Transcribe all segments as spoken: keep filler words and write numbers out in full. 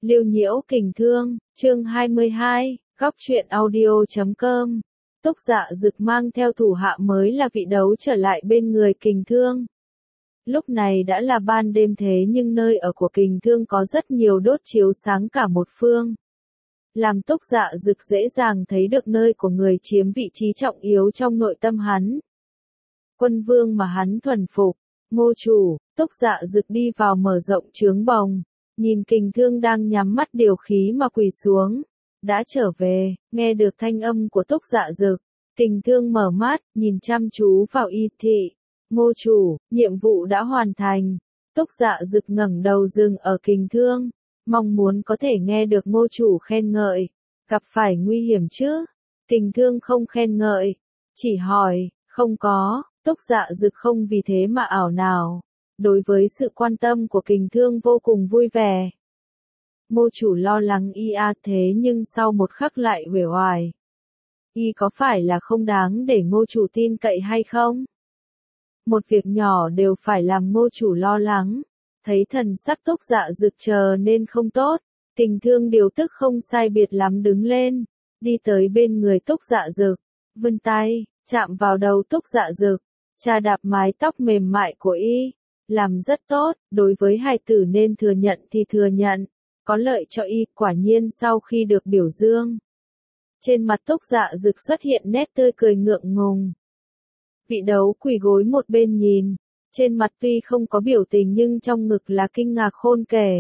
Lưu Nhiễu Kình Thương, chương hai mươi hai, góc truyện audio chấm com. Túc Dạ Dực mang theo thủ hạ mới là Vị Đấu trở lại bên người Kình Thương. Lúc này đã là ban đêm thế nhưng nơi ở của Kình Thương có rất nhiều đốt chiếu sáng cả một phương. Làm Túc Dạ Dực dễ dàng thấy được nơi của người chiếm vị trí trọng yếu trong nội tâm hắn. Quân vương mà hắn thuần phục, Ngô chủ. Túc Dạ Dực đi vào mở rộng trướng bồng, nhìn Kình Thương đang nhắm mắt điều khí mà quỳ xuống. Đã trở về, nghe được thanh âm của Túc Dạ Dực, Kình Thương mở mắt, nhìn chăm chú vào y thị. Ngô chủ, nhiệm vụ đã hoàn thành. Túc Dạ Dực ngẩng đầu dừng ở Kình Thương, mong muốn có thể nghe được Ngô chủ khen ngợi. Gặp phải nguy hiểm chứ? Kình Thương không khen ngợi, chỉ hỏi, không có. Túc Dạ Dực không vì thế mà ảo nào. Đối với sự quan tâm của Kình Thương vô cùng vui vẻ. Ngô chủ lo lắng y a thế nhưng sau một khắc lại uể oải. Y có phải là không đáng để Ngô chủ tin cậy hay không? Một việc nhỏ đều phải làm Ngô chủ lo lắng. Thấy thần sắc Túc Dạ Dực chờ nên không tốt, Kình Thương điều tức không sai biệt lắm đứng lên, đi tới bên người Túc Dạ Dực, vươn tay, chạm vào đầu Túc Dạ Dực, chà đạp mái tóc mềm mại của y. Làm rất tốt, đối với hài tử nên thừa nhận thì thừa nhận, có lợi cho y. Quả nhiên sau khi được biểu dương, trên mặt Túc Dạ Dực xuất hiện nét tươi cười ngượng ngùng. Vị Đấu quỳ gối một bên nhìn, trên mặt tuy không có biểu tình nhưng trong ngực là kinh ngạc khôn kể.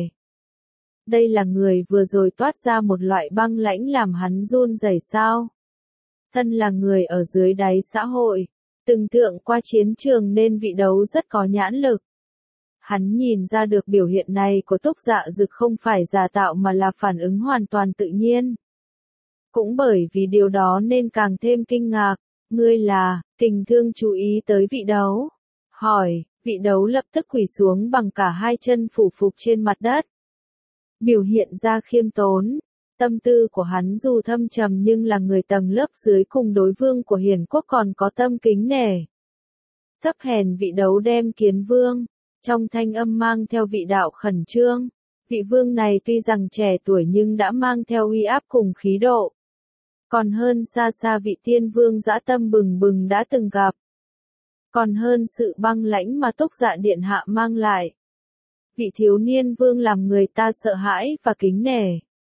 Đây là người vừa rồi toát ra một loại băng lãnh làm hắn run rẩy sao? Thân là người ở dưới đáy xã hội, từng thượng qua chiến trường nên Vị Đấu rất có nhãn lực. Hắn nhìn ra được biểu hiện này của Túc Dạ Dực không phải giả tạo mà là phản ứng hoàn toàn tự nhiên. Cũng bởi vì điều đó nên càng thêm kinh ngạc. Ngươi là? Kình Thương chú ý tới Vị Đấu, hỏi. Vị Đấu lập tức quỳ xuống bằng cả hai chân phủ phục trên mặt đất, biểu hiện ra khiêm tốn. Tâm tư của hắn dù thâm trầm nhưng là người tầng lớp dưới cùng đối vương của Hiền Quốc còn có tâm kính nể. Thấp hèn Vị Đấu đem kiến vương, trong thanh âm mang theo vị đạo khẩn trương. Vị vương này tuy rằng trẻ tuổi nhưng đã mang theo uy áp cùng khí độ. Còn hơn xa xa vị tiên vương dã tâm bừng bừng đã từng gặp. Còn hơn sự băng lãnh mà Túc Dạ Điện Hạ mang lại. Vị thiếu niên vương làm người ta sợ hãi và kính nể.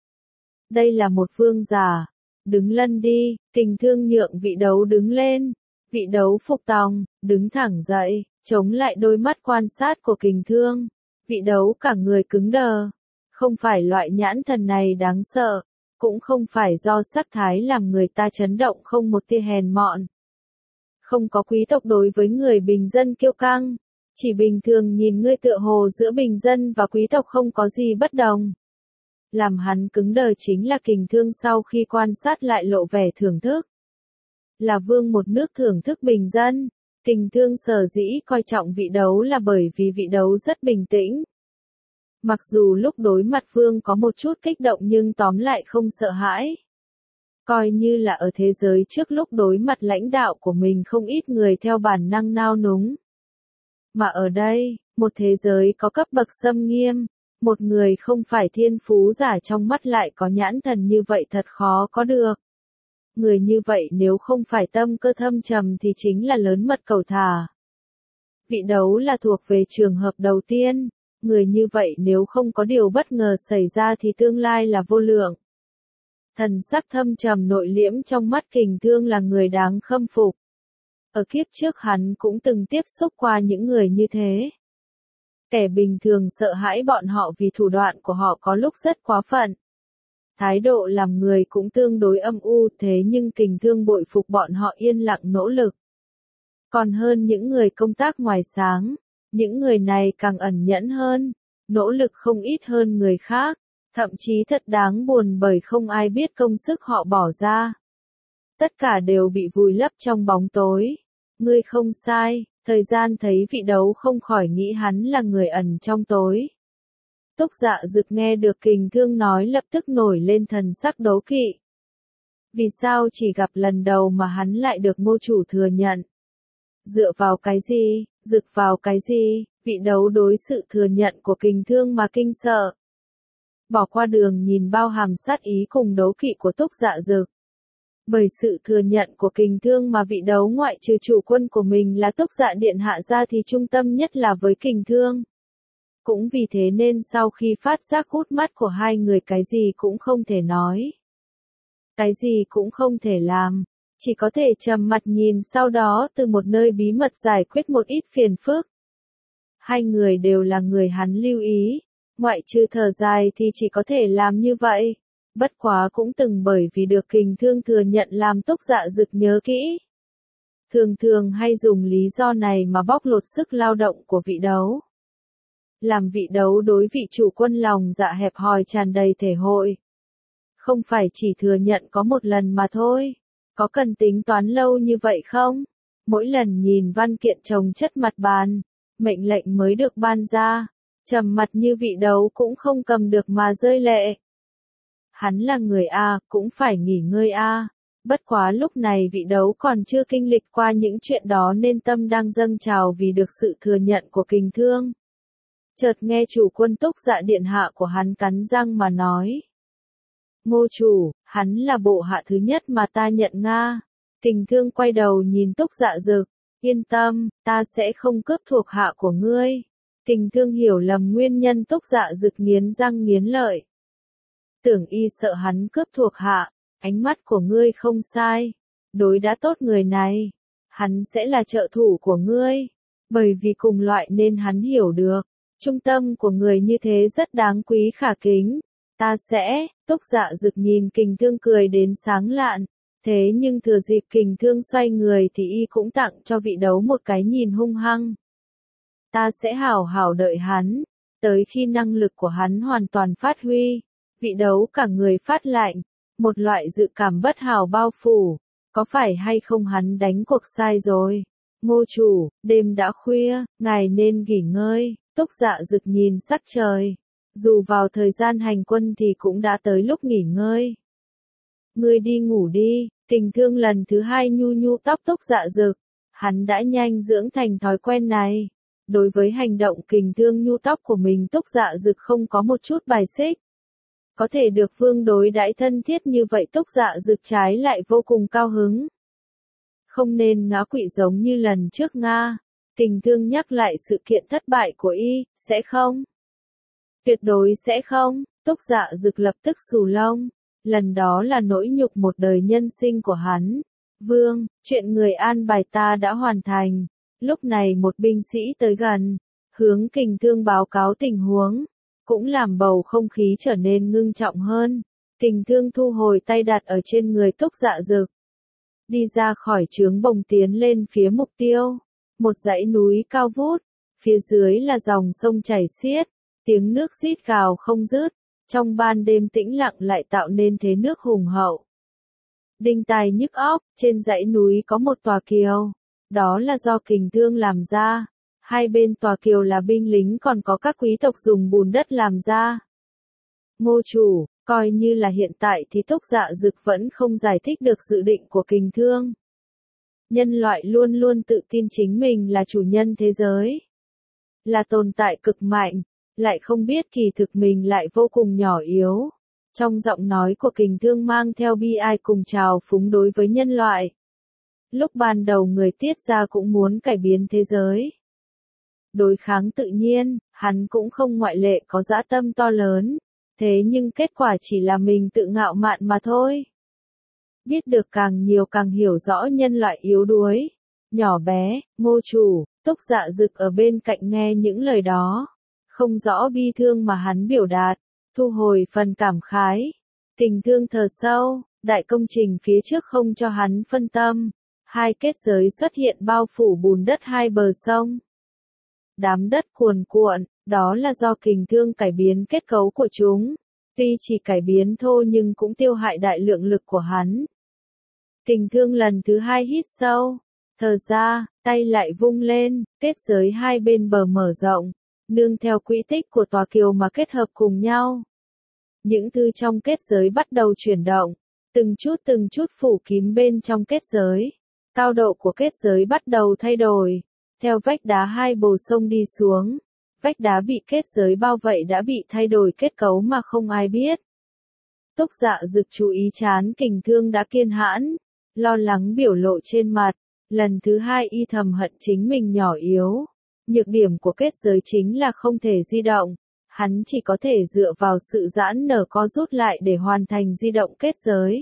Đây là một vương già. Đứng lân đi. Kình Thương nhượng Vị Đấu đứng lên. Vị Đấu phục tòng, đứng thẳng dậy, chống lại đôi mắt quan sát của Kình Thương. Vị Đấu cả người cứng đờ. Không phải loại nhãn thần này đáng sợ. Cũng không phải do sắc thái làm người ta chấn động không một tia hèn mọn. Không có quý tộc đối với người bình dân kiêu căng. Chỉ bình thường nhìn ngươi tựa hồ giữa bình dân và quý tộc không có gì bất đồng. Làm hắn cứng đờ chính là Kình Thương sau khi quan sát lại lộ vẻ thưởng thức. Là vương một nước thưởng thức bình dân. Kình Thương sở dĩ coi trọng Vị Đấu là bởi vì Vị Đấu rất bình tĩnh. Mặc dù lúc đối mặt vương có một chút kích động nhưng tóm lại không sợ hãi. Coi như là ở thế giới trước lúc đối mặt lãnh đạo của mình không ít người theo bản năng nao núng. Mà ở đây, một thế giới có cấp bậc xâm nghiêm, một người không phải thiên phú giả trong mắt lại có nhãn thần như vậy thật khó có được. Người như vậy nếu không phải tâm cơ thâm trầm thì chính là lớn mật cầu thả. Vị Đấu là thuộc về trường hợp đầu tiên. Người như vậy nếu không có điều bất ngờ xảy ra thì tương lai là vô lượng. Thần sắc thâm trầm nội liễm trong mắt Kình Thương là người đáng khâm phục. Ở kiếp trước hắn cũng từng tiếp xúc qua những người như thế. Kẻ bình thường sợ hãi bọn họ vì thủ đoạn của họ có lúc rất quá phận. Thái độ làm người cũng tương đối âm u thế nhưng Kình Thương bội phục bọn họ yên lặng nỗ lực. Còn hơn những người công tác ngoài sáng. Những người này càng ẩn nhẫn hơn, nỗ lực không ít hơn người khác, thậm chí thật đáng buồn bởi không ai biết công sức họ bỏ ra. Tất cả đều bị vùi lấp trong bóng tối. Ngươi không sai, thời gian thấy Vị Đấu không khỏi nghĩ hắn là người ẩn trong tối. Túc Dạ Dực nghe được Kình Thương nói lập tức nổi lên thần sắc đố kỵ. Vì sao chỉ gặp lần đầu mà hắn lại được Ngô chủ thừa nhận? Dựa vào cái gì? Dực vào cái gì? Vị Đấu đối sự thừa nhận của Kình Thương mà kinh sợ. bỏ qua đường nhìn bao hàm sát ý cùng đố kỵ của Túc Dạ Dực. Bởi sự thừa nhận của Kình Thương mà vị đấu ngoại trừ chủ quân của mình là Túc Dạ Điện Hạ ra thì trung tâm nhất là với Kình Thương. Cũng vì thế nên sau khi phát giác hút mắt của hai người cái gì cũng không thể nói. Cái gì cũng không thể làm. Chỉ có thể trầm mặt nhìn sau đó từ một nơi bí mật giải quyết một ít phiền phức. Hai người đều là người hắn lưu ý. Ngoại trừ thở dài thì chỉ có thể làm như vậy. Bất quá cũng từng bởi vì được Kình Thương thừa nhận làm Túc Dạ Dực nhớ kỹ. Thường thường hay dùng lý do này mà bóc lột sức lao động của vị đấu. Làm vị đấu đối vị chủ quân lòng dạ hẹp hòi tràn đầy thể hội. Không phải chỉ thừa nhận có một lần mà thôi. Có cần tính toán lâu như vậy không? Mỗi lần nhìn văn kiện chồng chất mặt bàn, mệnh lệnh mới được ban ra, trầm mặt như vị đấu cũng không cầm được mà rơi lệ. Hắn là người A, cũng phải nghỉ ngơi A. Bất quá lúc này vị đấu còn chưa kinh lịch qua những chuyện đó nên tâm đang dâng trào vì được sự thừa nhận của Kình Thương. Chợt nghe chủ quân Túc Dạ Điện Hạ của hắn cắn răng mà nói. Ngô chủ, hắn là bộ hạ thứ nhất mà ta nhận Nga. Kình Thương quay đầu nhìn Túc Dạ Dực. Yên tâm, ta sẽ không cướp thuộc hạ của ngươi. Kình Thương hiểu lầm nguyên nhân Túc Dạ Dực nghiến răng nghiến lợi. Tưởng y sợ hắn cướp thuộc hạ, ánh mắt của ngươi không sai. Đối đã tốt người này, hắn sẽ là trợ thủ của ngươi. Bởi vì cùng loại nên hắn hiểu được. Trung tâm của người như thế rất đáng quý khả kính. Ta sẽ, Túc Dạ Dực nhìn Kình Thương cười đến sáng lạn. Thế nhưng thừa dịp Kình Thương xoay người thì y cũng tặng cho vị đấu một cái nhìn hung hăng. Ta sẽ hảo hảo đợi hắn. Tới khi năng lực của hắn hoàn toàn phát huy. Vị đấu cả người phát lạnh. Một loại dự cảm bất hảo bao phủ. Có phải hay không hắn đánh cuộc sai rồi? Ngô chủ, đêm đã khuya, ngài nên nghỉ ngơi. Túc Dạ Dực nhìn sắc trời. Dù vào thời gian hành quân thì cũng đã tới lúc nghỉ ngơi. Ngươi đi ngủ đi. Kình Thương lần thứ hai nhu nhu tóc Túc Dạ Dực. Hắn đã nhanh dưỡng thành thói quen này. Đối với hành động Kình Thương nhu tóc của mình Túc Dạ Dực không có một chút bài xích. Có thể được Vương đối đãi thân thiết như vậy Túc Dạ Dực trái lại vô cùng cao hứng. Không nên ngã quỵ giống như lần trước Nga. Kình Thương nhắc lại sự kiện thất bại của y, sẽ không? Tuyệt đối sẽ không. Túc Dạ Dực lập tức xù lông. Lần đó là nỗi nhục một đời nhân sinh của hắn. Vương, chuyện người an bài ta đã hoàn thành. Lúc này một binh sĩ tới gần, hướng Kình Thương báo cáo tình huống, cũng làm bầu không khí trở nên ngưng trọng hơn. Kình Thương thu hồi tay đặt ở trên người Túc Dạ Dực. Đi ra khỏi trướng bồng tiến lên phía mục tiêu. Một dãy núi cao vút, phía dưới là dòng sông chảy xiết, tiếng nước rít gào không dứt. Trong ban đêm tĩnh lặng lại tạo nên thế nước hùng hậu. Đinh tai nhức óc, trên dãy núi có một tòa kiều. Đó là do Kình Thương làm ra. Hai bên tòa kiều là binh lính còn có các quý tộc dùng bùn đất làm ra. Ngô chủ, coi như là hiện tại thì Túc Dạ Dực vẫn không giải thích được dự định của Kình Thương. Nhân loại luôn luôn tự tin chính mình là chủ nhân thế giới. Là tồn tại cực mạnh. Lại không biết kỳ thực mình lại vô cùng nhỏ yếu. Trong giọng nói của Kình Thương mang theo bi ai cùng trào phúng đối với nhân loại. Lúc ban đầu người tiết ra cũng muốn cải biến thế giới. Đối kháng tự nhiên, hắn cũng không ngoại lệ có dã tâm to lớn. Thế nhưng kết quả chỉ là mình tự ngạo mạn mà thôi. Biết được càng nhiều càng hiểu rõ nhân loại yếu đuối. Nhỏ bé, Ngô chủ, Túc Dạ Dực ở bên cạnh nghe những lời đó. Không rõ bi thương mà hắn biểu đạt, thu hồi phần cảm khái. Kình Thương thở sâu, đại công trình phía trước không cho hắn phân tâm. Hai kết giới xuất hiện bao phủ bùn đất hai bờ sông. Đám đất cuồn cuộn, đó là do Kình Thương cải biến kết cấu của chúng. Tuy chỉ cải biến thô nhưng cũng tiêu hại đại lượng lực của hắn. Kình Thương lần thứ hai hít sâu, thở ra, tay lại vung lên, kết giới hai bên bờ mở rộng. Nương theo quỹ tích của tòa kiều mà kết hợp cùng nhau. Những thứ trong kết giới bắt đầu chuyển động, từng chút từng chút phủ kín bên trong kết giới. Cao độ của kết giới bắt đầu thay đổi, theo vách đá hai bờ sông đi xuống. vách đá bị kết giới bao vây đã bị thay đổi kết cấu mà không ai biết. Túc Dạ Dực chú ý chán Kình Thương đã kiên hãn, lo lắng biểu lộ trên mặt, lần thứ hai y thầm hận chính mình nhỏ yếu. Nhược điểm của kết giới chính là không thể di động, hắn chỉ có thể dựa vào sự giãn nở co rút lại để hoàn thành di động kết giới.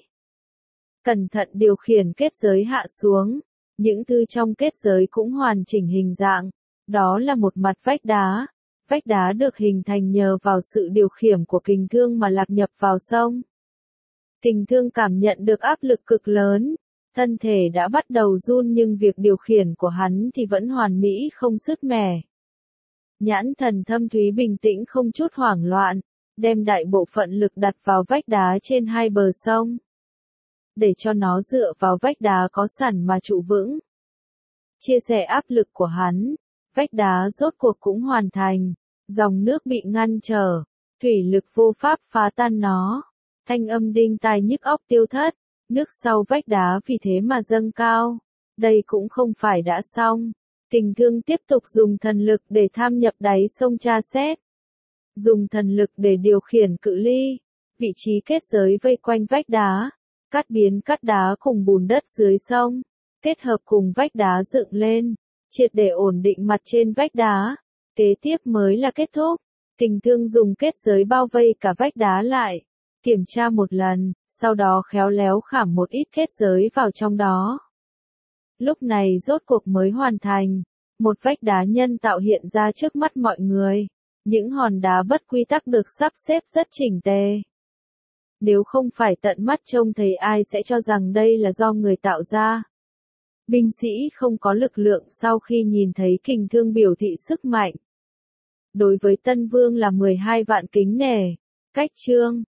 Cẩn thận điều khiển kết giới hạ xuống, những thứ trong kết giới cũng hoàn chỉnh hình dạng, đó là một mặt vách đá. Vách đá được hình thành nhờ vào sự điều khiển của Kình Thương mà lạc nhập vào sông. Kình Thương cảm nhận được áp lực cực lớn, thân thể đã bắt đầu run nhưng việc điều khiển của hắn thì vẫn hoàn mỹ không sứt mẻ. Nhãn thần thâm thúy bình tĩnh không chút hoảng loạn, đem đại bộ phận lực đặt vào vách đá trên hai bờ sông. Để cho nó dựa vào vách đá có sẵn mà trụ vững. Chia sẻ áp lực của hắn, vách đá rốt cuộc cũng hoàn thành, dòng nước bị ngăn trở, thủy lực vô pháp phá tan nó, thanh âm đinh tai nhức óc tiêu thất, nước sau vách đá vì thế mà dâng cao. Đây cũng không phải đã xong, Kình Thương tiếp tục dùng thần lực để tham nhập đáy sông tra xét. Dùng thần lực để điều khiển cự ly, vị trí kết giới vây quanh vách đá, cắt biến cắt đá cùng bùn đất dưới sông, kết hợp cùng vách đá dựng lên, triệt để ổn định mặt trên vách đá. Kế tiếp mới là kết thúc. Kình Thương dùng kết giới bao vây cả vách đá lại, kiểm tra một lần, sau đó khéo léo khảm một ít kết giới vào trong đó. Lúc này rốt cuộc mới hoàn thành, một vách đá nhân tạo hiện ra trước mắt mọi người. Những hòn đá bất quy tắc được sắp xếp rất chỉnh tề. Nếu không phải tận mắt trông thấy ai sẽ cho rằng đây là do người tạo ra. Binh sĩ không có lực lượng sau khi nhìn thấy Kình Thương biểu thị sức mạnh. Đối với Tân Vương là mười hai vạn kính nể. Cách chương